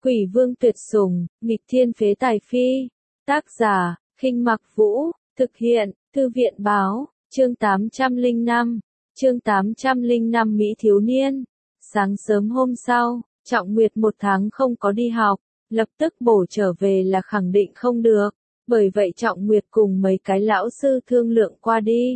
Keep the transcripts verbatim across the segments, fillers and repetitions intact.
Quỷ vương tuyệt sủng, nghịch thiên phế tài phi. Tác giả, Khinh Mặc Vũ, thực hiện, Thư viện báo, chương tám trăm lẻ năm, chương tám trăm lẻ năm Mỹ thiếu niên. Sáng sớm hôm sau, Trọng Nguyệt một tháng không có đi học, lập tức bổ trở về là khẳng định không được, bởi vậy Trọng Nguyệt cùng mấy cái lão sư thương lượng qua đi.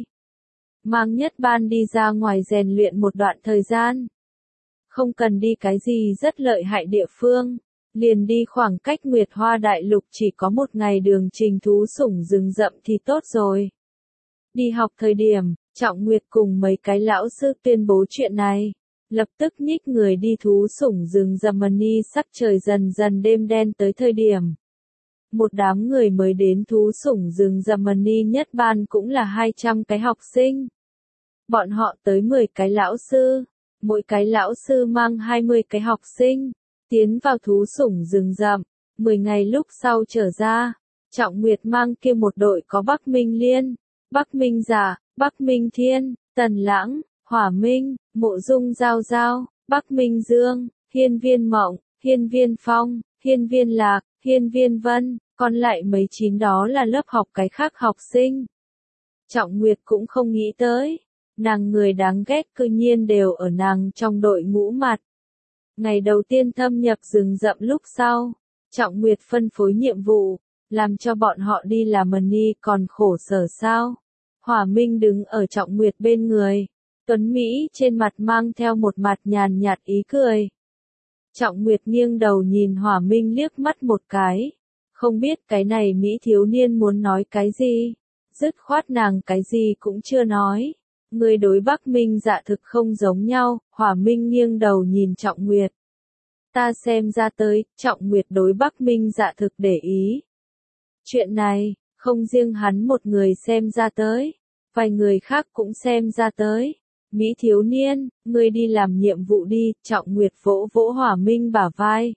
Mang Nhất Ban đi ra ngoài rèn luyện một đoạn thời gian. Không cần đi cái gì rất lợi hại địa phương, liền đi khoảng cách Nguyệt Hoa Đại Lục chỉ có một ngày đường trình thú sủng rừng rậm thì tốt rồi. Đi học thời điểm, Trọng Nguyệt cùng mấy cái lão sư tuyên bố chuyện này, lập tức nhích người đi thú sủng rừng rậm mani. Sắc trời dần dần đêm đen tới thời điểm. Một đám người mới đến thú sủng rừng rậm mani Nhất Ban cũng là hai trăm cái học sinh. Bọn họ tới mười cái lão sư, mỗi cái lão sư mang hai mươi cái học sinh, tiến vào thú sủng rừng rậm. mười ngày lúc sau trở ra, Trọng Nguyệt mang kia một đội có Bắc Minh Liên, Bắc Minh Giả, Bắc Minh Thiên, Tần Lãng, Hỏa Minh, Mộ Dung Giao Giao, Bắc Minh Dương, Hiên Viên Mộng, Hiên Viên Phong, Hiên Viên Lạc, Hiên Viên Vân, còn lại mấy chín đó là lớp học cái khác học sinh. Trọng Nguyệt cũng không nghĩ tới, nàng người đáng ghét cư nhiên đều ở nàng trong đội ngũ mặt. Ngày đầu tiên thâm nhập rừng rậm lúc sau, Trọng Nguyệt phân phối nhiệm vụ, làm cho bọn họ đi làm mani còn khổ sở sao. Hỏa Minh đứng ở Trọng Nguyệt bên người, tuấn Mỹ trên mặt mang theo một mặt nhàn nhạt ý cười. Trọng Nguyệt nghiêng đầu nhìn Hỏa Minh liếc mắt một cái, không biết cái này Mỹ thiếu niên muốn nói cái gì, dứt khoát nàng cái gì cũng chưa nói. Người đối Bắc Minh Dạ thực không giống nhau. Hỏa Minh nghiêng đầu nhìn Trọng Nguyệt. Ta xem ra tới, Trọng Nguyệt đối Bắc Minh Dạ thực để ý. Chuyện này, không riêng hắn một người xem ra tới, vài người khác cũng xem ra tới. Mỹ thiếu niên, ngươi đi làm nhiệm vụ đi. Trọng Nguyệt vỗ vỗ Hỏa Minh bả vai.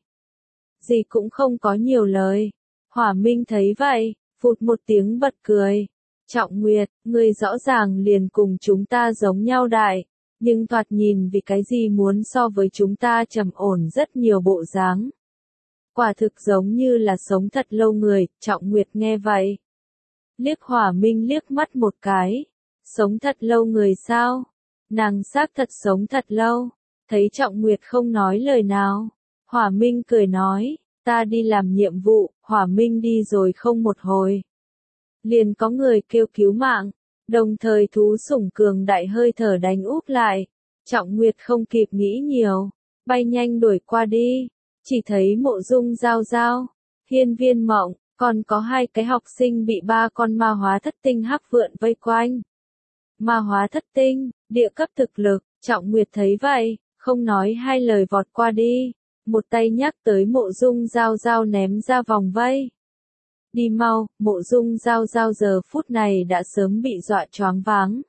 Gì cũng không có nhiều lời. Hỏa Minh thấy vậy, phụt một tiếng bật cười. Trọng Nguyệt, ngươi rõ ràng liền cùng chúng ta giống nhau đại, nhưng thoạt nhìn vì cái gì muốn so với chúng ta trầm ổn rất nhiều bộ dáng. Quả thực giống như là sống thật lâu người. Trọng Nguyệt nghe vậy, liếc Hỏa Minh liếc mắt một cái. Sống thật lâu người sao? Nàng xác thật sống thật lâu. Thấy Trọng Nguyệt không nói lời nào, Hỏa Minh cười nói, ta đi làm nhiệm vụ. Hỏa Minh đi rồi không một hồi, liền có người kêu cứu mạng, đồng thời thú sủng cường đại hơi thở đánh úp lại. Trọng Nguyệt không kịp nghĩ nhiều, bay nhanh đuổi qua đi, chỉ thấy Mộ Dung Giao Giao, Hiên Viên Mộng, còn có hai cái học sinh bị ba con ma hóa thất tinh hắc vượn vây quanh. Ma hóa thất tinh, địa cấp thực lực. Trọng Nguyệt thấy vậy, không nói hai lời vọt qua đi, một tay nhắc tới Mộ Dung Giao Giao ném ra vòng vây. Đi mau. Mộ Dung Giao Giao giờ phút này đã sớm bị dọa choáng váng.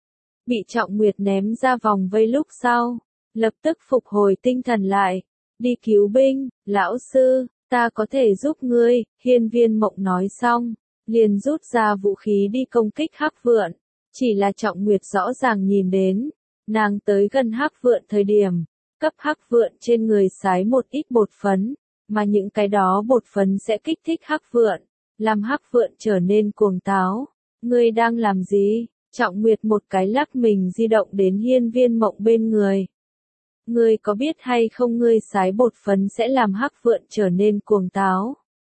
Bị Trọng Nguyệt ném ra vòng vây lúc sau, lập tức phục hồi tinh thần lại. Đi cứu binh. Lão sư, ta có thể giúp ngươi. Hiên Viên Mộng nói xong, liền rút ra vũ khí đi công kích hắc vượn. Chỉ là Trọng Nguyệt rõ ràng nhìn đến, nàng tới gần hắc vượn thời điểm, cấp hắc vượn trên người sái một ít bột phấn, mà những cái đó bột phấn sẽ kích thích hắc vượn, làm hắc vượn trở nên cuồng táo. Ngươi đang làm gì? Trọng Nguyệt một cái lắc mình di động đến Hiên Viên Mộng bên người. Ngươi có biết hay không, ngươi sái bột phấn sẽ làm hắc vượn trở nên cuồng táo.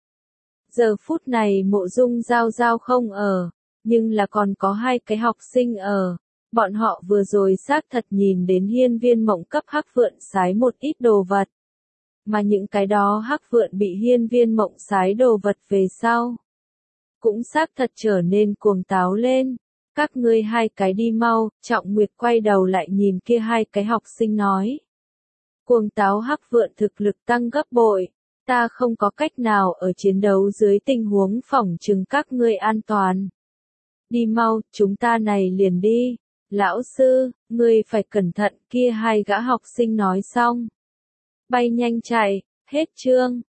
Giờ phút này Mộ Dung Giao Giao không ở, nhưng là còn có hai cái học sinh ở. Bọn họ vừa rồi xác thật nhìn đến Hiên Viên Mộng cấp hắc vượn sái một ít đồ vật. Mà những cái đó hắc vượn bị Hiên Viên Mộng sái đồ vật về sau, cũng xác thật trở nên cuồng táo lên. Các ngươi hai cái đi mau. Trọng Nguyệt quay đầu lại nhìn kia hai cái học sinh nói. Cuồng táo hắc vượn thực lực tăng gấp bội. Ta không có cách nào ở chiến đấu dưới tình huống phỏng chừng các ngươi an toàn. Đi mau, chúng ta này liền đi. Lão sư, ngươi phải cẩn thận. Kia hai gã học sinh nói xong, bay nhanh chạy. Hết chương.